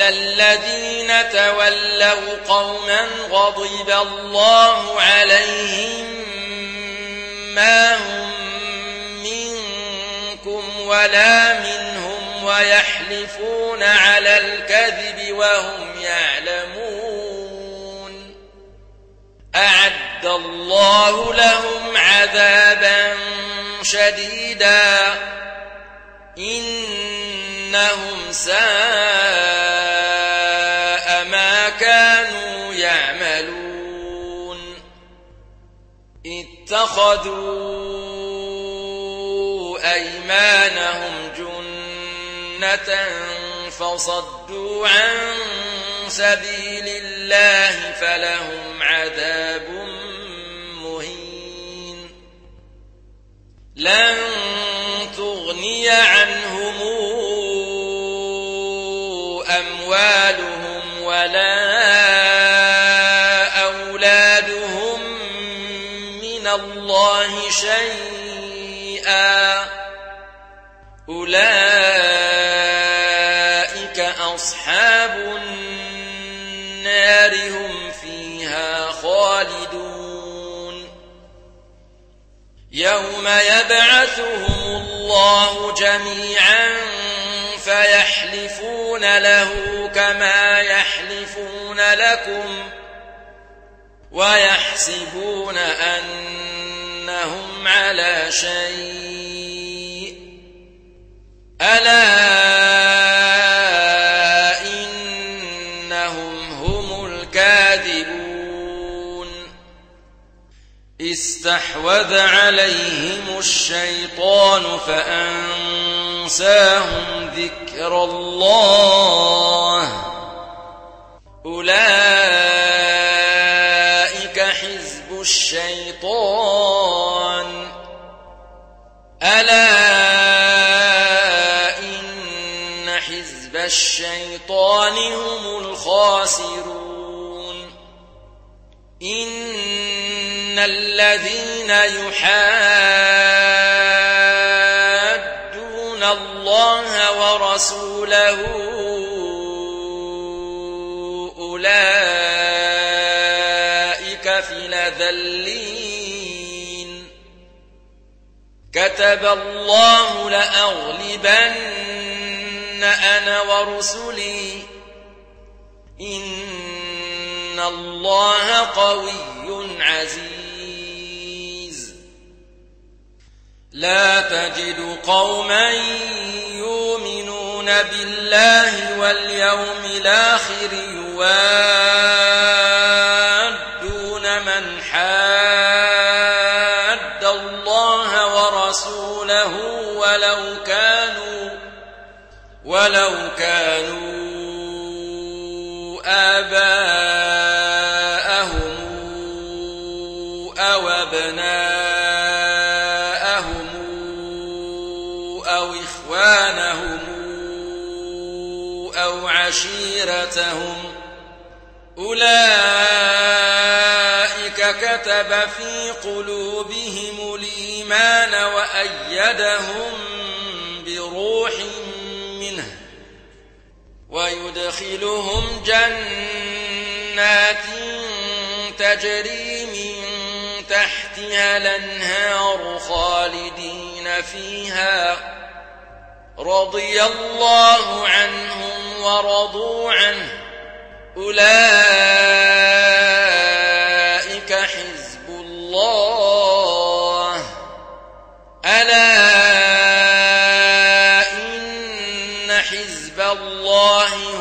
الذين تولوا قوما غضب الله عليهم ما هم منكم ولا منهم ويحلفون على الكذب وهم يعلمون أعد الله لهم عذابا شديدا إنهم ساء ما كانوا يعملون اتخذوا أيمانهم جنة فصدوا عن سبيل الله فلهم عذاب مهين لن تغني عنهم أموالهم ولا أولادهم من الله شيئا أولئك أصحاب النار هم فيها خالدون يوم يبعثهم الله جميعا فيحلفون له كما يحلفون لكم ويحسبون أنهم على شيء ألا إنهم هم الكاذبون استحوذ عليهم الشيطان فأنساهم ذكر الله أولئك حزب الشيطان ألا إن حزب الشيطان هم الخاسرون إن الذين يحادون الله ورسوله أولئك في الأذلين كتب الله لأغلبن أنا ورسلي إن الله قوي عزيز لا تجد قوما يؤمنون بالله واليوم الآخر يوادون من حاد الله ورسوله ولو كانوا آباءهم أو أبناءهم أو إخوانهم أو عشيرتهم أولئك كتب في قلوبهم الإيمان وأيدهم بروح منه ويدخلهم جنات تجري من تحتها الأنهار خالدين فيها رضي الله عنهم ورضوا عنه أولئك حزب الله ألا إن حزب الله